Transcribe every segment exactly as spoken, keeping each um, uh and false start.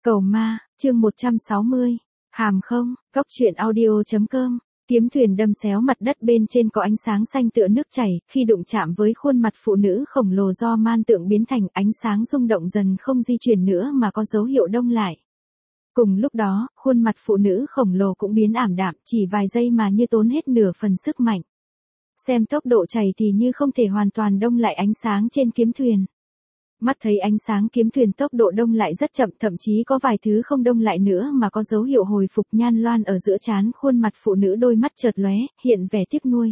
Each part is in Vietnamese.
Cầu ma, chương một trăm sáu mươi. Hàm không, Cốc truyện audio.com. Kiếm thuyền đâm xéo mặt đất, bên trên có ánh sáng xanh tựa nước chảy, khi đụng chạm với khuôn mặt phụ nữ khổng lồ do man tượng biến thành, ánh sáng rung động dần không di chuyển nữa mà có dấu hiệu đông lại. Cùng lúc đó, khuôn mặt phụ nữ khổng lồ cũng biến ảm đạm, chỉ vài giây mà như tốn hết nửa phần sức mạnh. Xem tốc độ chảy thì như không thể hoàn toàn đông lại ánh sáng trên kiếm thuyền. Mắt thấy ánh sáng kiếm thuyền tốc độ đông lại rất chậm, thậm chí có vài thứ không đông lại nữa mà có dấu hiệu hồi phục. Nhan loan ở giữa trán khuôn mặt phụ nữ, đôi mắt chợt lóe, hiện vẻ tiếc nuối.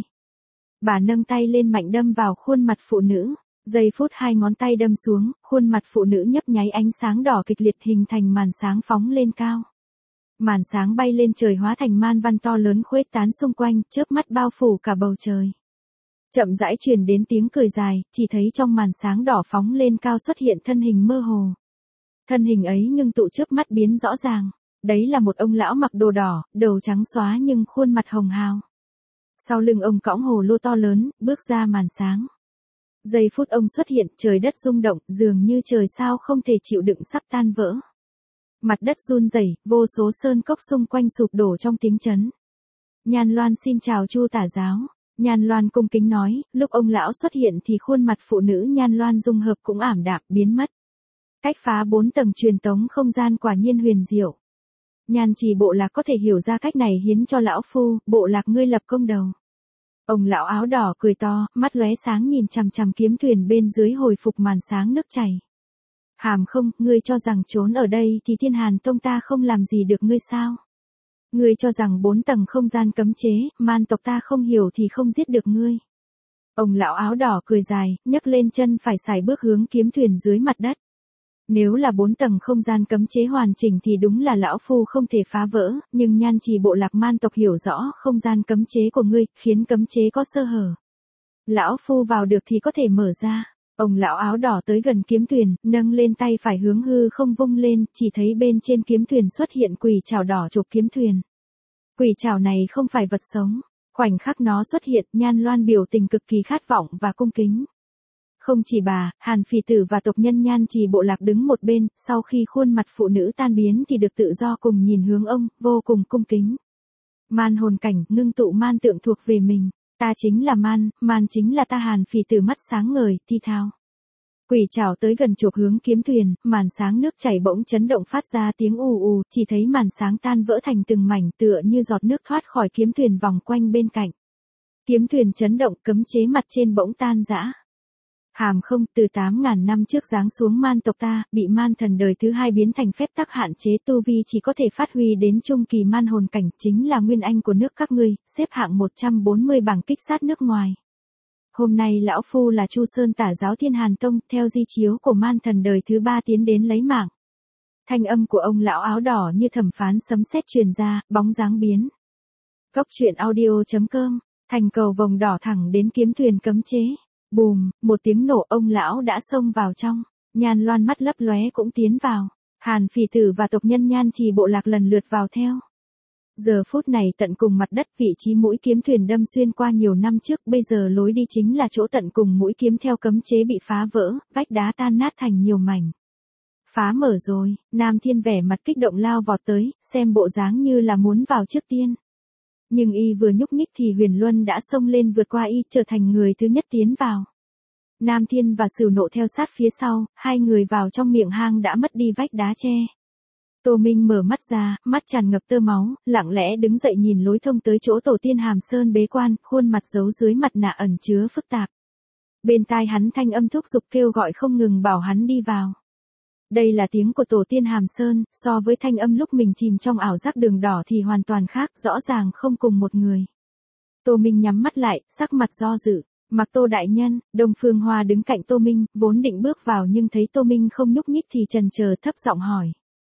Bà nâng tay lên mạnh đâm vào khuôn mặt phụ nữ. Giây phút hai ngón tay đâm xuống, khuôn mặt phụ nữ nhấp nháy ánh sáng đỏ kịch liệt hình thành màn sáng phóng lên cao. Màn sáng bay lên trời hóa thành man văn to lớn khuếch tán xung quanh, chớp mắt bao phủ cả bầu trời. Chậm rãi truyền đến tiếng cười dài, chỉ thấy trong màn sáng đỏ phóng lên cao xuất hiện thân hình mơ hồ. Thân hình ấy ngưng tụ chớp mắt biến rõ ràng. Đấy là một ông lão mặc đồ đỏ, đầu trắng xóa nhưng khuôn mặt hồng hào. Sau lưng ông cõng hồ lô to lớn, bước ra màn sáng. Giây phút ông xuất hiện, trời đất rung động, dường như trời sao không thể chịu đựng sắp tan vỡ. Mặt đất run rẩy, vô số sơn cốc xung quanh sụp đổ trong tiếng chấn. Nhan Loan xin chào Chu tả giáo. Nhan Loan cung kính nói, lúc ông lão xuất hiện thì khuôn mặt phụ nữ Nhan Loan dung hợp cũng ảm đạm, biến mất. Cách phá bốn tầng truyền tống không gian quả nhiên huyền diệu. Nhan Trì bộ lạc có thể hiểu ra cách này hiến cho lão phu, bộ lạc ngươi lập công đầu. Ông lão áo đỏ cười to, mắt lóe sáng nhìn chằm chằm kiếm thuyền bên dưới hồi phục màn sáng nước chảy. Hàm không, ngươi cho rằng trốn ở đây thì Thiên Hàn Tông ta không làm gì được ngươi sao? Ngươi cho rằng bốn tầng không gian cấm chế, man tộc ta không hiểu thì không giết được ngươi. Ông lão áo đỏ cười dài, nhấc lên chân phải sải bước hướng kiếm thuyền dưới mặt đất. Nếu là bốn tầng không gian cấm chế hoàn chỉnh thì đúng là lão phu không thể phá vỡ, nhưng Nhan Trì bộ lạc man tộc hiểu rõ không gian cấm chế của ngươi, khiến cấm chế có sơ hở. Lão phu vào được thì có thể mở ra. Ông lão áo đỏ tới gần kiếm thuyền, nâng lên tay phải hướng hư không vung lên, chỉ thấy bên trên kiếm thuyền xuất hiện quỷ trảo đỏ chụp kiếm thuyền. Quỷ trảo này không phải vật sống, khoảnh khắc nó xuất hiện, Nhan Loan biểu tình cực kỳ khát vọng và cung kính. Không chỉ bà, Hàn Phỉ Tử và tộc nhân Nhan Trì bộ lạc đứng một bên, sau khi khuôn mặt phụ nữ tan biến thì được tự do cùng nhìn hướng ông, vô cùng cung kính. Man hồn cảnh, ngưng tụ man tượng thuộc về mình. Ta chính là man, man chính là ta. Hàn Phỉ Tử mắt sáng ngời, thi thao. Quỷ trảo tới gần chụp hướng kiếm thuyền, màn sáng nước chảy bỗng chấn động phát ra tiếng ù ù, chỉ thấy màn sáng tan vỡ thành từng mảnh tựa như giọt nước thoát khỏi kiếm thuyền vòng quanh bên cạnh. Kiếm thuyền chấn động, cấm chế mặt trên bỗng tan rã. Hàm không, từ tám ngàn năm trước giáng xuống man tộc ta, bị man thần đời thứ hai biến thành phép tắc hạn chế tu vi chỉ có thể phát huy đến trung kỳ man hồn cảnh, chính là nguyên anh của nước các ngươi, xếp hạng một trăm bốn mươi bảng kích sát nước ngoài. Hôm nay lão phu là Chu Sơn tả giáo Thiên Hàn Tông, theo di chiếu của man thần đời thứ ba tiến đến lấy mạng. Thanh âm của ông lão áo đỏ như thẩm phán sấm sét truyền ra, bóng dáng biến. Cốc truyện audio.com, thành cầu vòng đỏ thẳng đến kiếm thuyền cấm chế. Bùm, một tiếng nổ, ông lão đã xông vào trong. Nhan Loan mắt lấp lóe cũng tiến vào. Hàn Phỉ Tử và tộc nhân Nhan Trì bộ lạc lần lượt vào theo. Giờ phút này tận cùng mặt đất, vị trí mũi kiếm thuyền đâm xuyên qua nhiều năm trước, bây giờ lối đi chính là chỗ tận cùng mũi kiếm theo cấm chế bị phá vỡ, vách đá tan nát thành nhiều mảnh. Phá mở rồi, Nam Thiên vẻ mặt kích động lao vọt tới, xem bộ dáng như là muốn vào trước tiên. Nhưng y vừa nhúc nhích thì Huyền Luân đã xông lên vượt qua y, trở thành người thứ nhất tiến vào. Nam Thiên và Sửu Nộ theo sát phía sau, hai người vào trong miệng hang đã mất đi vách đá che. Tô Minh mở mắt ra, mắt tràn ngập tơ máu, lặng lẽ đứng dậy nhìn lối thông tới chỗ tổ tiên Hàm Sơn bế quan, khuôn mặt giấu dưới mặt nạ ẩn chứa phức tạp. Bên tai hắn thanh âm thúc giục kêu gọi không ngừng bảo hắn đi vào. Đây là tiếng của tổ tiên Hàm Sơn, so với thanh âm lúc mình chìm trong ảo giác đường đỏ thì hoàn toàn khác, rõ ràng không cùng một người. Tô Minh nhắm mắt lại, sắc mặt do dự. Mặc Tô đại nhân, Đông Phương Hoa đứng cạnh Tô Minh, vốn định bước vào nhưng thấy Tô Minh không nhúc nhích thì chần chờ thấp giọng hỏi.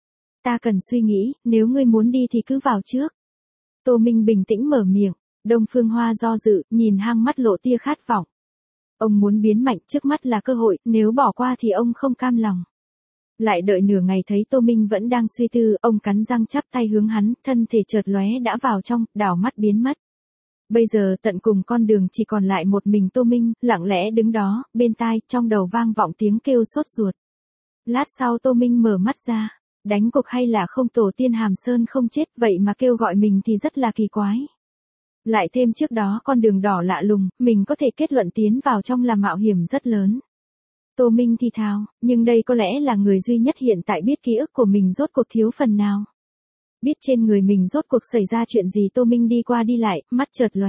Ta cần suy nghĩ, nếu ngươi muốn đi thì cứ vào trước. Tô Minh bình tĩnh mở miệng. Đông Phương Hoa do dự, nhìn hang mắt lộ tia khát vọng. Ông muốn biến mạnh, trước mắt là cơ hội, nếu bỏ qua thì ông không cam lòng. Lại đợi nửa ngày thấy Tô Minh vẫn đang suy tư, ông cắn răng chắp tay hướng hắn, thân thể chợt lóe đã vào trong, đảo mắt biến mất. Bây giờ tận cùng con đường chỉ còn lại một mình Tô Minh, lặng lẽ đứng đó, bên tai, trong đầu vang vọng tiếng kêu sốt ruột. Lát sau Tô Minh mở mắt ra, đánh cuộc hay là không, tổ tiên Hàm Sơn không chết, vậy mà kêu gọi mình thì rất là kỳ quái. Lại thêm trước đó con đường đỏ lạ lùng, mình có thể kết luận tiến vào trong là mạo hiểm rất lớn. Tô Minh thì thào, nhưng đây có lẽ là người duy nhất hiện tại biết ký ức của mình rốt cuộc thiếu phần nào. Biết trên người mình rốt cuộc xảy ra chuyện gì. Tô Minh đi qua đi lại, mắt chợt lóe.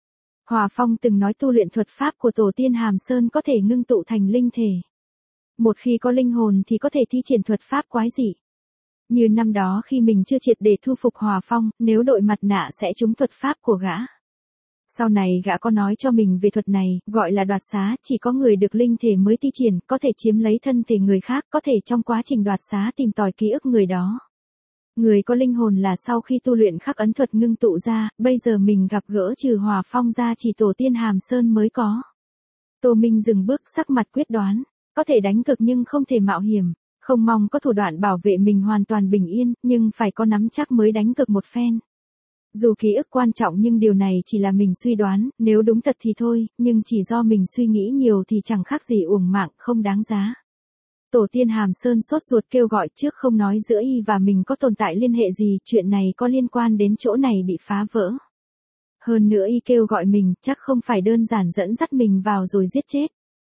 Hòa Phong từng nói tu luyện thuật pháp của tổ tiên Hàm Sơn có thể ngưng tụ thành linh thể. Một khi có linh hồn thì có thể thi triển thuật pháp quái dị. Như năm đó khi mình chưa triệt để thu phục Hòa Phong, nếu đội mặt nạ sẽ trúng thuật pháp của gã. Sau này gã có nói cho mình về thuật này, gọi là đoạt xá, chỉ có người được linh thể mới thi triển, có thể chiếm lấy thân thể người khác, có thể trong quá trình đoạt xá tìm tòi ký ức người đó. Người có linh hồn là sau khi tu luyện khắc ấn thuật ngưng tụ ra, bây giờ mình gặp gỡ trừ Hòa Phong ra chỉ tổ tiên Hàm Sơn mới có. Tô Minh dừng bước, sắc mặt quyết đoán, có thể đánh cực nhưng không thể mạo hiểm, không mong có thủ đoạn bảo vệ mình hoàn toàn bình yên, nhưng phải có nắm chắc mới đánh cực một phen. Dù ký ức quan trọng nhưng điều này chỉ là mình suy đoán, nếu đúng thật thì thôi, nhưng chỉ do mình suy nghĩ nhiều thì chẳng khác gì uổng mạng, không đáng giá. Tổ tiên Hàm Sơn sốt ruột kêu gọi, trước không nói giữa y và mình có tồn tại liên hệ gì, chuyện này có liên quan đến chỗ này bị phá vỡ. Hơn nữa y kêu gọi mình, chắc không phải đơn giản dẫn dắt mình vào rồi giết chết.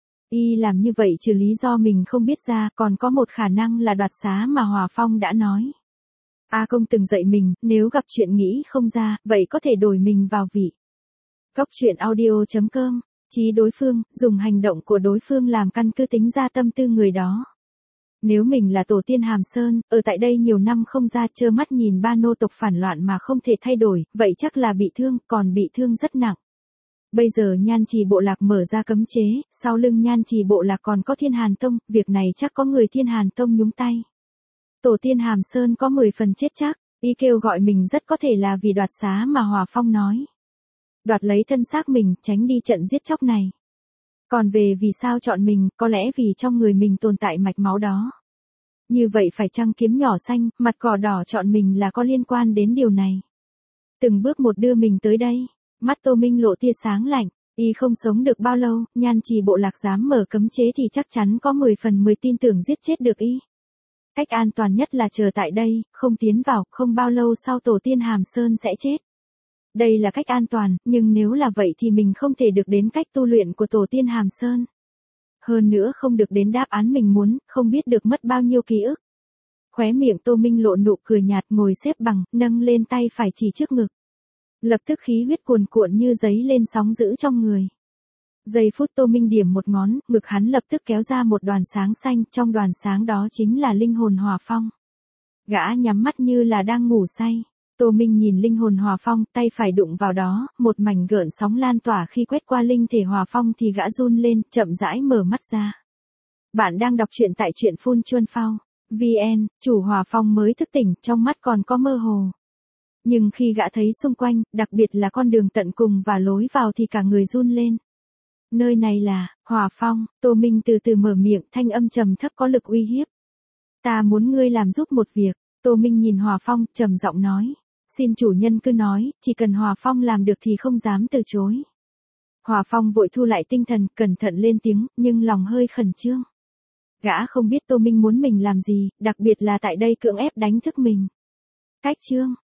Y làm như vậy trừ lý do mình không biết ra, còn có một khả năng là đoạt xá mà Hòa Phong đã nói. A Công từng dạy mình, nếu gặp chuyện nghĩ không ra, vậy có thể đổi mình vào vị. Góc truyện audio chấm com, trí đối phương, dùng hành động của đối phương làm căn cứ tính ra tâm tư người đó. Nếu mình là tổ tiên Hàm Sơn, ở tại đây nhiều năm không ra, trơ mắt nhìn ba nô tộc phản loạn mà không thể thay đổi, vậy chắc là bị thương, còn bị thương rất nặng. Bây giờ Nhan Trì bộ lạc mở ra cấm chế, sau lưng Nhan Trì bộ lạc còn có Thiên Hàn Tông, việc này chắc có người Thiên Hàn Tông nhúng tay. Tổ tiên Hàm Sơn có mười phần chết chắc, y kêu gọi mình rất có thể là vì đoạt xá mà Hòa Phong nói. Đoạt lấy thân xác mình, tránh đi trận giết chóc này. Còn về vì sao chọn mình, có lẽ vì trong người mình tồn tại mạch máu đó. Như vậy phải chăng kiếm nhỏ xanh, mặt cỏ đỏ chọn mình là có liên quan đến điều này. Từng bước một đưa mình tới đây, mắt Tô Minh lộ tia sáng lạnh, y không sống được bao lâu, Nhan Trì bộ lạc dám mở cấm chế thì chắc chắn có mười phần mười tin tưởng giết chết được y. Cách an toàn nhất là chờ tại đây, không tiến vào, không bao lâu sau tổ tiên Hàm Sơn sẽ chết. Đây là cách an toàn, nhưng nếu là vậy thì mình không thể được đến cách tu luyện của tổ tiên Hàm Sơn. Hơn nữa không được đến đáp án mình muốn, không biết được mất bao nhiêu ký ức. Khóe miệng Tô Minh lộ nụ cười nhạt, ngồi xếp bằng, nâng lên tay phải chỉ trước ngực. Lập tức khí huyết cuồn cuộn như giấy lên sóng dữ trong người. Giây phút Tô Minh điểm một ngón, ngực hắn lập tức kéo ra một đoàn sáng xanh, trong đoàn sáng đó chính là linh hồn Hòa Phong. Gã nhắm mắt như là đang ngủ say. Tô Minh nhìn linh hồn Hòa Phong, tay phải đụng vào đó, một mảnh gợn sóng lan tỏa khi quét qua linh thể Hòa Phong thì gã run lên, chậm rãi mở mắt ra. Bạn đang đọc truyện tại truyện Phun Chuân Phao. vê en, chủ Hòa Phong mới thức tỉnh, trong mắt còn có mơ hồ. Nhưng khi gã thấy xung quanh, đặc biệt là con đường tận cùng và lối vào thì cả người run lên. Nơi này là, Hòa Phong, Tô Minh từ từ mở miệng, thanh âm trầm thấp có lực uy hiếp. Ta muốn ngươi làm giúp một việc. Tô Minh nhìn Hòa Phong, trầm giọng nói. Xin chủ nhân cứ nói, chỉ cần Hòa Phong làm được thì không dám từ chối. Hòa Phong vội thu lại tinh thần, cẩn thận lên tiếng, nhưng lòng hơi khẩn trương. Gã không biết Tô Minh muốn mình làm gì, đặc biệt là tại đây cưỡng ép đánh thức mình. Cách chương,